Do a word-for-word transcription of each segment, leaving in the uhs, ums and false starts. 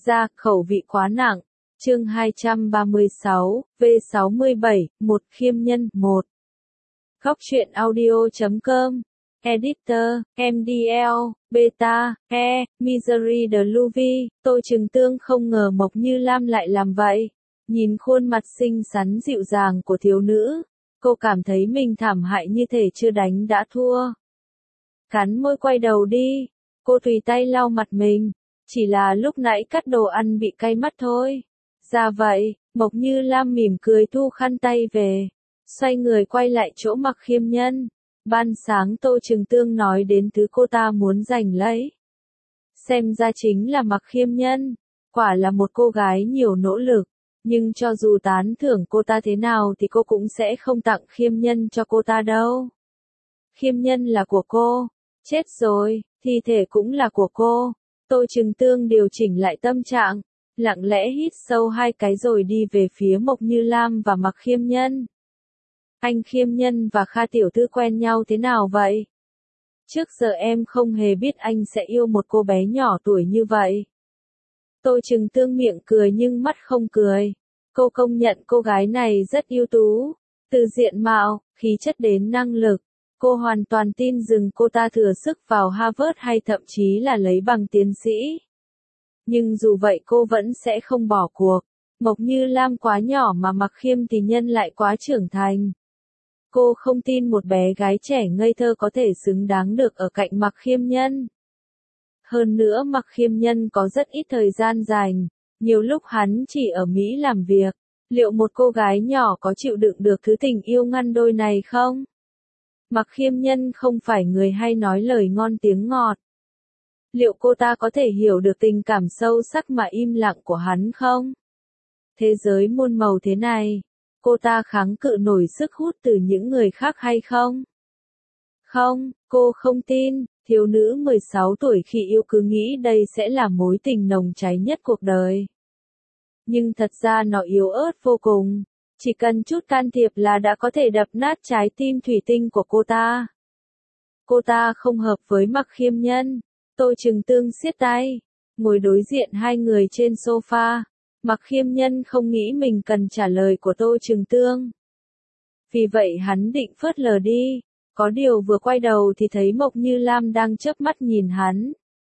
Ra, khẩu vị quá nặng. Chương hai trăm ba mươi sáu, V sáu mươi bảy, một Khiêm Nhân, một. Góc truyện audio chấm com. Editor, em đê lờ, Beta, E, Misery de Louvi, tôi Trừng Tương không ngờ Mộc Như Lam lại làm vậy. Nhìn khuôn mặt xinh xắn dịu dàng của thiếu nữ, cô cảm thấy mình thảm hại như thể chưa đánh đã thua. Cắn môi quay đầu đi, cô tùy tay lau mặt mình, chỉ là lúc nãy cắt đồ ăn bị cay mắt thôi. Ra vậy, Mộc Như Lam mỉm cười thu khăn tay về, xoay người quay lại chỗ Mặc Khiêm Nhân. Ban sáng Tô Trừng Tương nói đến thứ cô ta muốn giành lấy. Xem ra chính là Mặc Khiêm Nhân, quả là một cô gái nhiều nỗ lực, nhưng cho dù tán thưởng cô ta thế nào thì cô cũng sẽ không tặng Khiêm Nhân cho cô ta đâu. Khiêm Nhân là của cô, chết rồi, thi thể cũng là của cô. Tô Trừng Tương điều chỉnh lại tâm trạng, lặng lẽ hít sâu hai cái rồi đi về phía Mộc Như Lam và Mặc Khiêm Nhân. Anh Khiêm Nhân và Kha tiểu thư quen nhau thế nào vậy? Trước giờ em không hề biết anh sẽ yêu một cô bé nhỏ tuổi như vậy. Tô Trừng Tương miệng cười nhưng mắt không cười. Cô công nhận cô gái này rất ưu tú, từ diện mạo, khí chất đến năng lực. Cô hoàn toàn tin rằng cô ta thừa sức vào Harvard hay thậm chí là lấy bằng tiến sĩ. Nhưng dù vậy cô vẫn sẽ không bỏ cuộc. Mộc Như Lam quá nhỏ mà Mặc Khiêm thì Nhân lại quá trưởng thành. Cô không tin một bé gái trẻ ngây thơ có thể xứng đáng được ở cạnh Mặc Khiêm Nhân. Hơn nữa Mặc Khiêm Nhân có rất ít thời gian dành, nhiều lúc hắn chỉ ở Mỹ làm việc. Liệu một cô gái nhỏ có chịu đựng được thứ tình yêu ngăn đôi này không? Mặc Khiêm Nhân không phải người hay nói lời ngon tiếng ngọt. Liệu cô ta có thể hiểu được tình cảm sâu sắc mà im lặng của hắn không? Thế giới muôn màu thế này, cô ta kháng cự nổi sức hút từ những người khác hay không? Không, cô không tin, thiếu nữ mười sáu tuổi khi yêu cứ nghĩ đây sẽ là mối tình nồng cháy nhất cuộc đời. Nhưng thật ra nó yếu ớt vô cùng, chỉ cần chút can thiệp là đã có thể đập nát trái tim thủy tinh của cô ta. Cô ta không hợp với Mặc Khiêm Nhân. Tô Trừng Tương siết tay, ngồi đối diện hai người trên sofa. Mặc Khiêm Nhân không nghĩ mình cần trả lời của Tô Trừng Tương. Vì vậy hắn định phớt lờ đi, có điều vừa quay đầu thì thấy Mộc Như Lam đang chớp mắt nhìn hắn.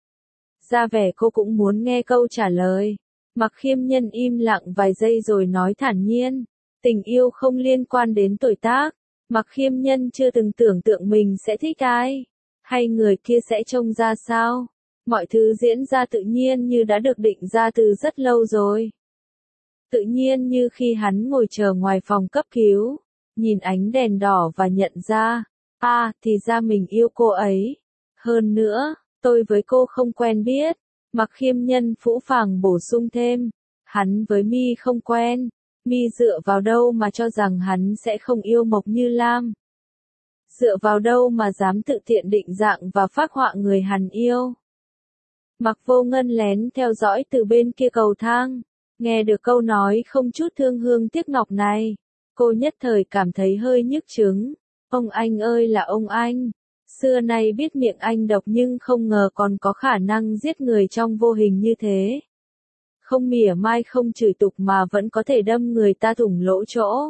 Ra vẻ cô cũng muốn nghe câu trả lời. Mặc Khiêm Nhân im lặng vài giây rồi nói thản nhiên, tình yêu không liên quan đến tuổi tác. Mặc Khiêm Nhân chưa từng tưởng tượng mình sẽ thích ai, hay người kia sẽ trông ra sao. Mọi thứ diễn ra tự nhiên như đã được định ra từ rất lâu rồi. Tự nhiên như khi hắn ngồi chờ ngoài phòng cấp cứu, nhìn ánh đèn đỏ và nhận ra, à, thì ra mình yêu cô ấy. Hơn nữa, tôi với cô không quen biết. Mặc Khiêm Nhân phũ phàng bổ sung thêm, hắn với Mi không quen. Mi dựa vào đâu mà cho rằng hắn sẽ không yêu Mộc Như Lam? Dựa vào đâu mà dám tự tiện định dạng và phác họa người hắn yêu? Mặc Vô Ngân lén theo dõi từ bên kia cầu thang, nghe được câu nói không chút thương hương tiếc ngọc này, cô nhất thời cảm thấy hơi nhức chứng. Ông anh ơi là ông anh, xưa nay biết miệng anh độc nhưng không ngờ còn có khả năng giết người trong vô hình như thế. Không mỉa mai không chửi tục mà vẫn có thể đâm người ta thủng lỗ chỗ.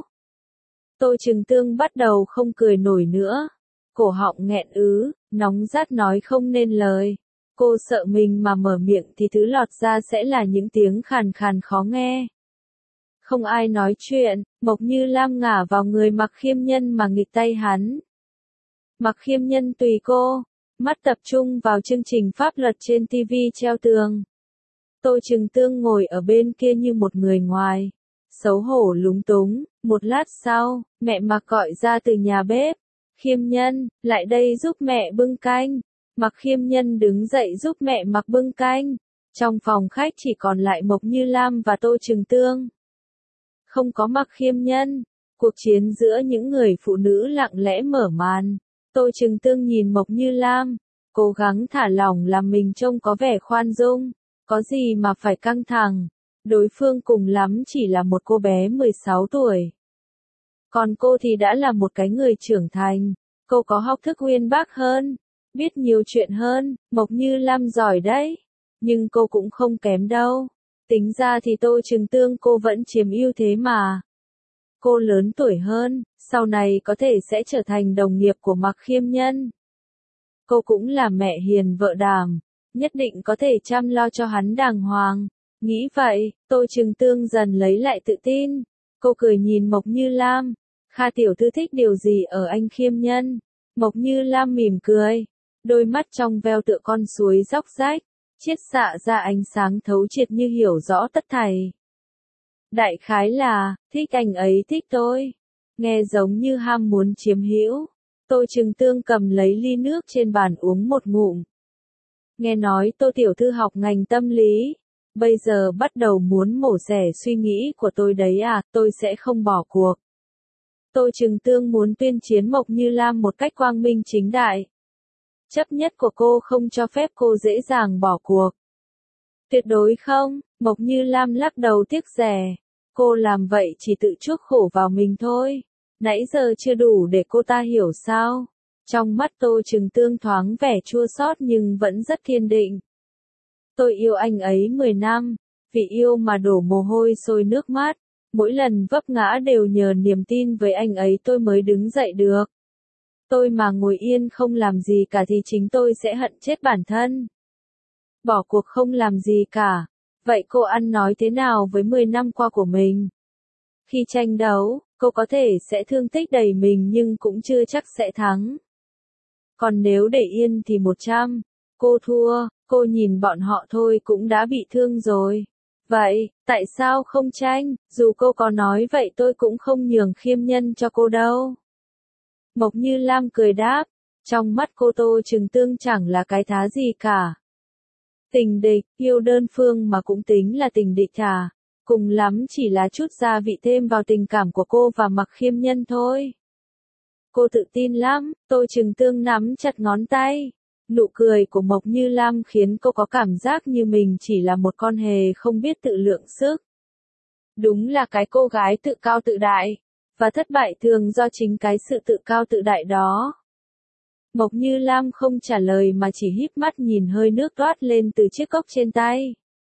Tô Trừng Tương bắt đầu không cười nổi nữa. Cổ họng nghẹn ứ, nóng rát nói không nên lời. Cô sợ mình mà mở miệng thì thứ lọt ra sẽ là những tiếng khàn khàn khó nghe. Không ai nói chuyện, Mộc Như Lam ngả vào người Mặc Khiêm Nhân mà nghịch tay hắn. Mặc Khiêm Nhân tùy cô, mắt tập trung vào chương trình pháp luật trên ti vi treo tường. Tô Trừng Tương ngồi ở bên kia như một người ngoài, xấu hổ lúng túng. Một lát sau, mẹ Mặc gọi ra từ nhà bếp, Khiêm Nhân, lại đây giúp mẹ bưng canh. Mặc Khiêm Nhân đứng dậy giúp mẹ Mặc bưng canh. Trong phòng khách chỉ còn lại Mộc Như Lam và Tô Trừng Tương. Không có Mặc Khiêm Nhân, cuộc chiến giữa những người phụ nữ lặng lẽ mở màn. Tô Trừng Tương nhìn Mộc Như Lam, cố gắng thả lỏng làm mình trông có vẻ khoan dung. Có gì mà phải căng thẳng, đối phương cùng lắm chỉ là một cô bé mười sáu tuổi. Còn cô thì đã là một cái người trưởng thành, cô có học thức uyên bác hơn, biết nhiều chuyện hơn. Mộc Như Lam giỏi đấy, nhưng cô cũng không kém đâu. Tính ra thì Tô Trừng Tương cô vẫn chiếm ưu thế mà. Cô lớn tuổi hơn, sau này có thể sẽ trở thành đồng nghiệp của Mạc Khiêm Nhân. Cô cũng là mẹ hiền vợ đảm, nhất định có thể chăm lo cho hắn đàng hoàng. Nghĩ vậy, Tô Trừng Tương dần lấy lại tự tin. Cô cười nhìn Mộc Như Lam. Kha tiểu thư thích điều gì ở anh Khiêm Nhân? Mộc Như Lam mỉm cười. Đôi mắt trong veo tựa con suối róc rách, chiết xạ ra ánh sáng thấu triệt như hiểu rõ tất thảy. Đại khái là, thích anh ấy thích tôi. Nghe giống như ham muốn chiếm hữu. Tô Trừng Tương cầm lấy ly nước trên bàn uống một ngụm. Nghe nói Tô tiểu thư học ngành tâm lý. Bây giờ bắt đầu muốn mổ xẻ suy nghĩ của tôi đấy à, tôi sẽ không bỏ cuộc. Tô Trừng Tương muốn tuyên chiến Mộc Như Lam một cách quang minh chính đại. Chấp nhất của cô không cho phép cô dễ dàng bỏ cuộc. Tuyệt đối không, Mộc Như Lam lắc đầu tiếc rẻ. Cô làm vậy chỉ tự chuốc khổ vào mình thôi. Nãy giờ chưa đủ để cô ta hiểu sao. Trong mắt Tô Trừng Tương thoáng vẻ chua xót nhưng vẫn rất kiên định. Tôi yêu anh ấy mười năm, vì yêu mà đổ mồ hôi sôi nước mắt. Mỗi lần vấp ngã đều nhờ niềm tin với anh ấy tôi mới đứng dậy được. Tôi mà ngồi yên không làm gì cả thì chính tôi sẽ hận chết bản thân. Bỏ cuộc không làm gì cả. Vậy cô ăn nói thế nào với mười năm qua của mình? Khi tranh đấu, cô có thể sẽ thương tích đầy mình nhưng cũng chưa chắc sẽ thắng. Còn nếu để yên thì một trăm, cô thua, cô nhìn bọn họ thôi cũng đã bị thương rồi. Vậy, tại sao không tranh, dù cô có nói vậy tôi cũng không nhường Khiêm Nhân cho cô đâu. Mộc Như Lam cười đáp, trong mắt cô Tô Trừng Tương chẳng là cái thá gì cả. Tình địch, yêu đơn phương mà cũng tính là tình địch à, cùng lắm chỉ là chút gia vị thêm vào tình cảm của cô và Mạc Khiêm Nhân thôi. Cô tự tin lắm, Tô Trừng Tương nắm chặt ngón tay. Nụ cười của Mộc Như Lam khiến cô có cảm giác như mình chỉ là một con hề không biết tự lượng sức. Đúng là cái cô gái tự cao tự đại, và thất bại thường do chính cái sự tự cao tự đại đó. Mộc Như Lam không trả lời mà chỉ híp mắt nhìn hơi nước toát lên từ chiếc cốc trên tay.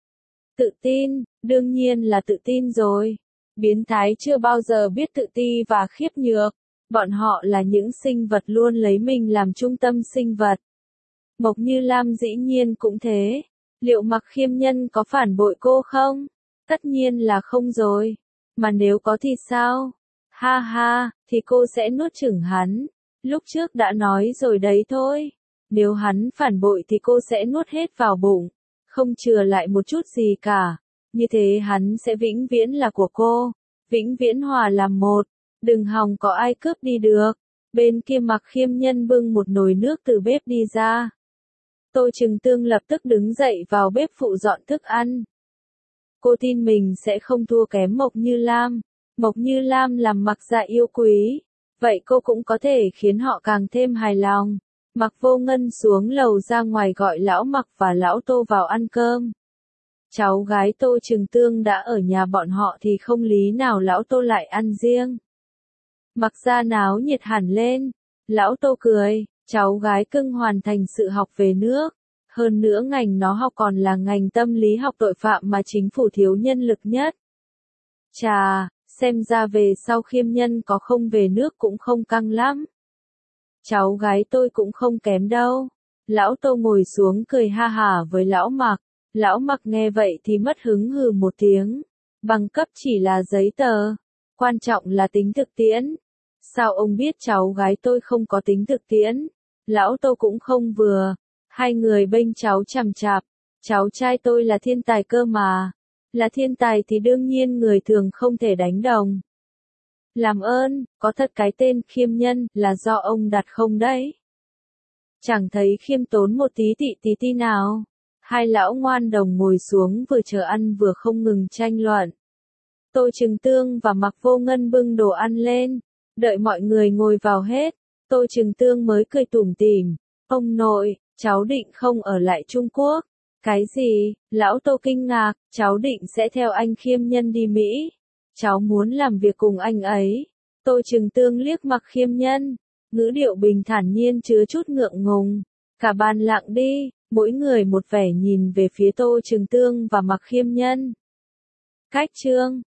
Tự tin, đương nhiên là tự tin rồi. Biến thái chưa bao giờ biết tự ti và khiếp nhược. Bọn họ là những sinh vật luôn lấy mình làm trung tâm sinh vật. Mộc Như Lam dĩ nhiên cũng thế. Liệu Mạc Khiêm Nhân có phản bội cô không? Tất nhiên là không rồi. Mà nếu có thì sao? Ha ha, thì cô sẽ nuốt chửng hắn. Lúc trước đã nói rồi đấy thôi. Nếu hắn phản bội thì cô sẽ nuốt hết vào bụng. Không chừa lại một chút gì cả. Như thế hắn sẽ vĩnh viễn là của cô. Vĩnh viễn hòa làm một. Đừng hòng có ai cướp đi được. Bên kia Mạc Khiêm Nhân bưng một nồi nước từ bếp đi ra. Tô Trừng Tương lập tức đứng dậy vào bếp phụ dọn thức ăn. Cô tin mình sẽ không thua kém Mộc Như Lam. Mộc Như Lam làm Mạc Dạ yêu quý. Vậy cô cũng có thể khiến họ càng thêm hài lòng. Mạc Vô Ngân xuống lầu ra ngoài gọi lão Mạc và lão Tô vào ăn cơm. Cháu gái Tô Trừng Tương đã ở nhà bọn họ thì không lý nào lão Tô lại ăn riêng. Mạc Gia náo nhiệt hẳn lên. Lão Tô cười, cháu gái cưng hoàn thành sự học về nước. Hơn nữa ngành nó học còn là ngành tâm lý học tội phạm mà chính phủ thiếu nhân lực nhất. Chà, xem ra về sau Khiêm Nhân có không về nước cũng không căng lắm. Cháu gái tôi cũng không kém đâu. Lão Tô ngồi xuống cười ha hả với lão Mạc. Lão Mạc nghe vậy thì mất hứng hừ một tiếng. Bằng cấp chỉ là giấy tờ. Quan trọng là tính thực tiễn. Sao ông biết cháu gái tôi không có tính thực tiễn? Lão Tô cũng không vừa. Hai người bênh cháu chằm chạp. Cháu trai tôi là thiên tài cơ mà. Là thiên tài thì đương nhiên người thường không thể đánh đồng. Làm ơn, có thật cái tên Khiêm Nhân là do ông đặt không đấy? Chẳng thấy khiêm tốn một tí tị tí tí nào. Hai lão ngoan đồng ngồi xuống vừa chờ ăn vừa không ngừng tranh luận. Tô Trừng Tương và Mạc Vô Ngân bưng đồ ăn lên. Đợi mọi người ngồi vào hết. Tô Trừng Tương mới cười tủm tỉm. Ông nội, cháu định không ở lại Trung Quốc. Cái gì? Lão Tô kinh ngạc, cháu định sẽ theo anh Khiêm Nhân đi Mỹ. Cháu muốn làm việc cùng anh ấy. Tô Trừng Tương liếc Mạc Khiêm Nhân. Ngữ điệu bình thản nhiên chứa chút ngượng ngùng. Cả bàn lặng đi, Mỗi người một vẻ nhìn về phía Tô Trường Tương và Mạc Khiêm Nhân. Cách chương